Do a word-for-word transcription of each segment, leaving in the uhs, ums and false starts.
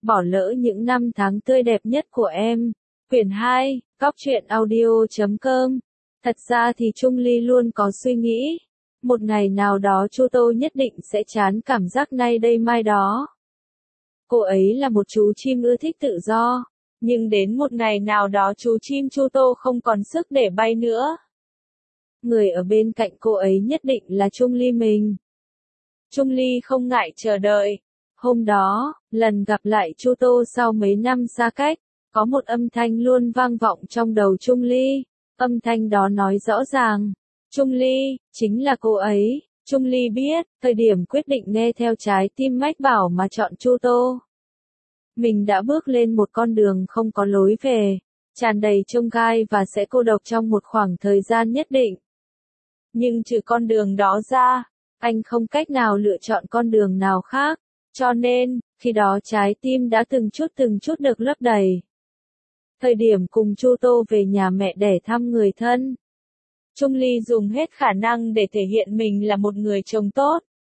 bỏ lỡ những năm tháng tươi đẹp nhất của em. Quyển hai, Cóc truyện audio chấm com. Thật ra thì Chung Ly luôn có suy nghĩ, một ngày nào đó Chu Tô nhất định sẽ chán cảm giác nay đây mai đó. Cô ấy là một chú chim ưa thích tự do, nhưng đến một ngày nào đó chú chim Chu Tô không còn sức để bay nữa. Người ở bên cạnh cô ấy nhất định là Chung Ly mình. Chung Ly không ngại chờ đợi. Hôm đó, lần gặp lại Chu Tô sau mấy năm xa cách, có một âm thanh luôn vang vọng trong đầu Chung Ly. Âm thanh đó nói rõ ràng, Chung Ly, chính là cô ấy. Chung Ly biết, thời điểm quyết định nghe theo trái tim mách bảo mà chọn Chu Tô. Mình đã bước lên một con đường không có lối về, tràn đầy chông gai và sẽ cô độc trong một khoảng thời gian nhất định. Nhưng trừ con đường đó ra, anh không cách nào lựa chọn con đường nào khác, cho nên, khi đó trái tim đã từng chút từng chút được lấp đầy. Thời điểm cùng Chu Tô về nhà mẹ để thăm người thân, Chung Ly dùng hết khả năng để thể hiện mình là một người chồng tốt.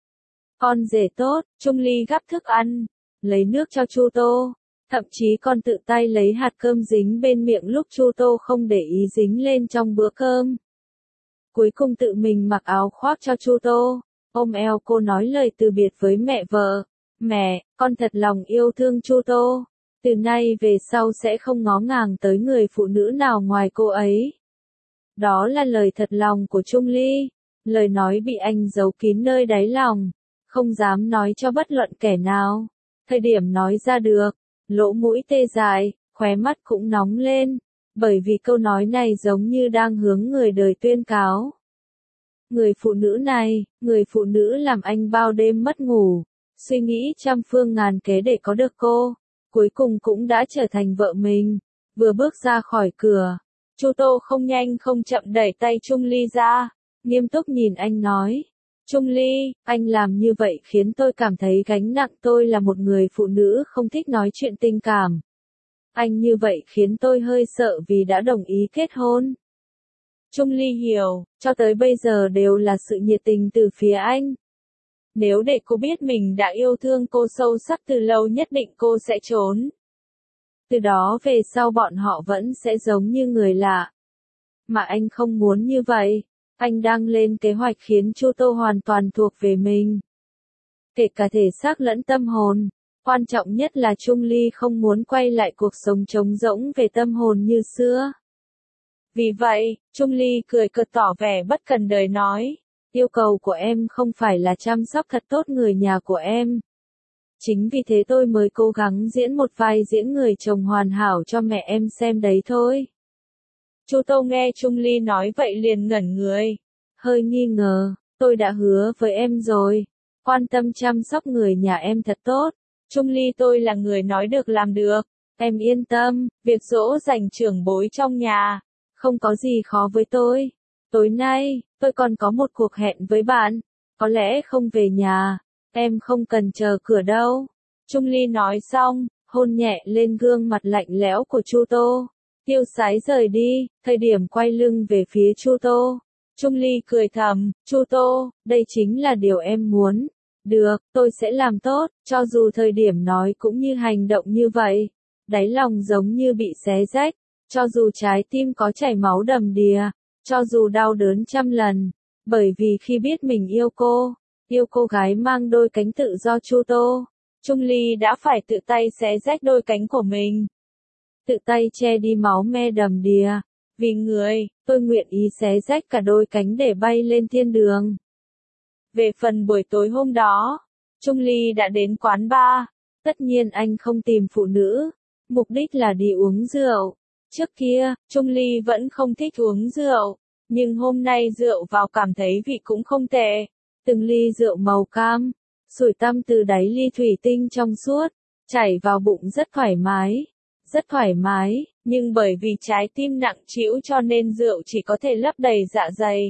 Con rể tốt, Chung Ly gắp thức ăn, lấy nước cho Chu Tô, thậm chí còn tự tay lấy hạt cơm dính bên miệng lúc Chu Tô không để ý dính lên trong bữa cơm. Cuối cùng tự mình mặc áo khoác cho Chu Tô, ôm eo cô nói lời từ biệt với mẹ vợ. Mẹ, con thật lòng yêu thương Chu Tô, từ nay về sau sẽ không ngó ngàng tới người phụ nữ nào ngoài cô ấy. Đó là lời thật lòng của Chung Ly, lời nói bị anh giấu kín nơi đáy lòng, không dám nói cho bất luận kẻ nào. Thời điểm nói ra được, lỗ mũi tê dại, khóe mắt cũng nóng lên, bởi vì câu nói này giống như đang hướng người đời tuyên cáo. Người phụ nữ này, người phụ nữ làm anh bao đêm mất ngủ, suy nghĩ trăm phương ngàn kế để có được cô, cuối cùng cũng đã trở thành vợ mình. Vừa bước ra khỏi cửa, Chu Tô không nhanh không chậm đẩy tay Chung Ly ra, nghiêm túc nhìn anh nói. Chung Ly, anh làm như vậy khiến tôi cảm thấy gánh nặng, tôi là một người phụ nữ không thích nói chuyện tình cảm. Anh như vậy khiến tôi hơi sợ vì đã đồng ý kết hôn. Chung Ly hiểu, cho tới bây giờ đều là sự nhiệt tình từ phía anh. Nếu để cô biết mình đã yêu thương cô sâu sắc từ lâu nhất định cô sẽ trốn. Từ đó về sau bọn họ vẫn sẽ giống như người lạ. Mà anh không muốn như vậy. Anh đang lên kế hoạch khiến Chu Tô hoàn toàn thuộc về mình. Kể cả thể xác lẫn tâm hồn. Quan trọng nhất là Chung Ly không muốn quay lại cuộc sống trống rỗng về tâm hồn như xưa. Vì vậy, Chung Ly cười cợt tỏ vẻ bất cần đời nói. Yêu cầu của em không phải là chăm sóc thật tốt người nhà của em. Chính vì thế tôi mới cố gắng diễn một vai diễn người chồng hoàn hảo cho mẹ em xem đấy thôi. Chu Tô nghe Chung Ly nói vậy liền ngẩn người. Hơi nghi ngờ, tôi đã hứa với em rồi. Quan tâm chăm sóc người nhà em thật tốt. Chung Ly tôi là người nói được làm được. Em yên tâm, việc dỗ dành trưởng bối trong nhà, không có gì khó với tôi. Tối nay, tôi còn có một cuộc hẹn với bạn. Có lẽ không về nhà. Em không cần chờ cửa đâu. Chung Ly nói xong, hôn nhẹ lên gương mặt lạnh lẽo của Chu Tô. Tiêu sái rời đi, thời điểm quay lưng về phía Chu Tô. Chung Ly cười thầm, Chu Tô, đây chính là điều em muốn. Được, tôi sẽ làm tốt, cho dù thời điểm nói cũng như hành động như vậy. Đáy lòng giống như bị xé rách, cho dù trái tim có chảy máu đầm đìa, cho dù đau đớn trăm lần. Bởi vì khi biết mình yêu cô, yêu cô gái mang đôi cánh tự do Chu Tô, Chung Ly đã phải tự tay xé rách đôi cánh của mình. Tự tay che đi máu me đầm đìa. Vì người, tôi nguyện ý xé rách cả đôi cánh để bay lên thiên đường. Về phần buổi tối hôm đó, Chung Ly đã đến quán bar. Tất nhiên anh không tìm phụ nữ, mục đích là đi uống rượu. Trước kia, Chung Ly vẫn không thích uống rượu, nhưng hôm nay rượu vào cảm thấy vị cũng không tệ. Từng ly rượu màu cam, sủi tăm từ đáy ly thủy tinh trong suốt, chảy vào bụng rất thoải mái. Rất thoải mái, nhưng bởi vì trái tim nặng trĩu cho nên rượu chỉ có thể lấp đầy dạ dày.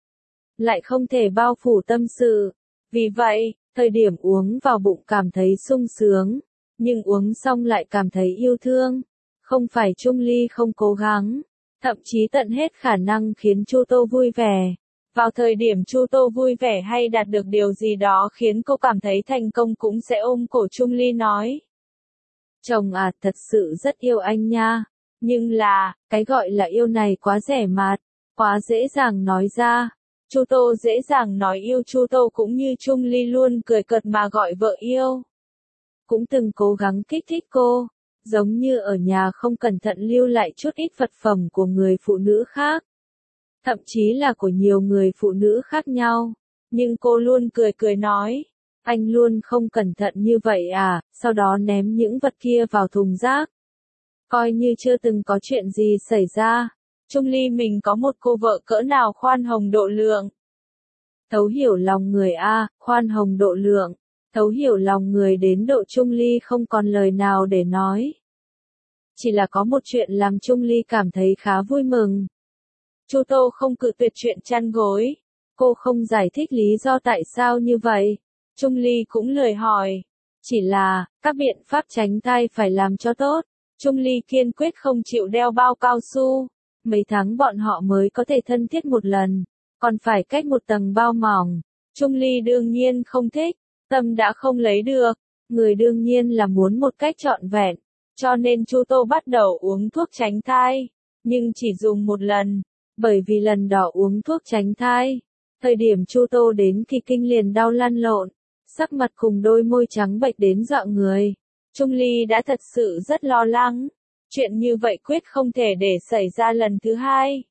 Lại không thể bao phủ tâm sự. Vì vậy, thời điểm uống vào bụng cảm thấy sung sướng, nhưng uống xong lại cảm thấy yêu thương. Không phải Chung Ly không cố gắng, thậm chí tận hết khả năng khiến Chu Tô vui vẻ. Vào thời điểm Chu Tô vui vẻ hay đạt được điều gì đó khiến cô cảm thấy thành công cũng sẽ ôm cổ Chung Ly nói. Chồng à, thật sự rất yêu anh nha. Nhưng là, cái gọi là yêu này quá rẻ mạt, quá dễ dàng nói ra. Chu Tô dễ dàng nói yêu Chu Tô cũng như Chung Ly luôn cười cợt mà gọi vợ yêu. Cũng từng cố gắng kích thích cô, giống như ở nhà không cẩn thận lưu lại chút ít vật phẩm của người phụ nữ khác. Thậm chí là của nhiều người phụ nữ khác nhau. Nhưng cô luôn cười cười nói, anh luôn không cẩn thận như vậy à, sau đó ném những vật kia vào thùng rác. Coi như chưa từng có chuyện gì xảy ra. Chung Ly mình có một cô vợ cỡ nào khoan hồng độ lượng. Thấu hiểu lòng người a, khoan hồng độ lượng. Thấu hiểu lòng người đến độ Chung Ly không còn lời nào để nói. Chỉ là có một chuyện làm Chung Ly cảm thấy khá vui mừng. Chu Tô không cự tuyệt chuyện chăn gối. Cô không giải thích lý do tại sao như vậy. Chung Ly cũng lười hỏi. Chỉ là, các biện pháp tránh thai phải làm cho tốt. Chung Ly kiên quyết không chịu đeo bao cao su. Mấy tháng bọn họ mới có thể thân thiết một lần. Còn phải cách một tầng bao mỏng. Chung Ly đương nhiên không thích. Tâm đã không lấy được. Người đương nhiên là muốn một cách trọn vẹn. Cho nên Chu Tô bắt đầu uống thuốc tránh thai. Nhưng chỉ dùng một lần. Bởi vì lần đó uống thuốc tránh thai. Thời điểm Chu Tô đến kỳ kinh liền đau lăn lộn. Sắc mặt cùng đôi môi trắng bệch đến dọa người. Chung Ly đã thật sự rất lo lắng. Chuyện như vậy quyết không thể để xảy ra lần thứ hai.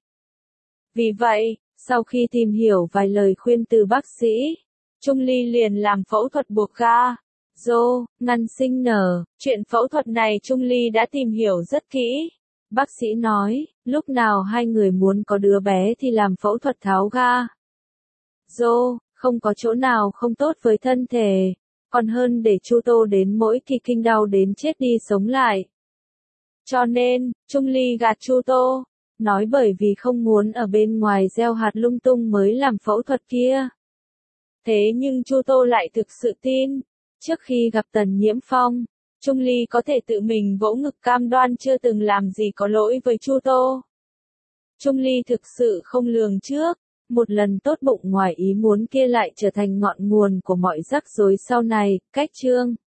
Vì vậy, sau khi tìm hiểu vài lời khuyên từ bác sĩ, Chung Ly liền làm phẫu thuật buộc ga, rô, ngăn sinh nở. Chuyện phẫu thuật này Chung Ly đã tìm hiểu rất kỹ. Bác sĩ nói, lúc nào hai người muốn có đứa bé thì làm phẫu thuật tháo ga, rô, không có chỗ nào không tốt với thân thể, còn hơn để Chu Tô đến mỗi kỳ kinh đau đến chết đi sống lại. Cho nên, Chung Ly gạt Chu Tô, nói bởi vì không muốn ở bên ngoài gieo hạt lung tung mới làm phẫu thuật kia. Thế nhưng Chu Tô lại thực sự tin. Trước khi gặp Tần Nhiễm Phong, Chung Ly có thể tự mình vỗ ngực cam đoan chưa từng làm gì có lỗi với Chu Tô. Chung Ly thực sự không lường trước, một lần tốt bụng ngoài ý muốn kia lại trở thành ngọn nguồn của mọi rắc rối sau này. Cách chương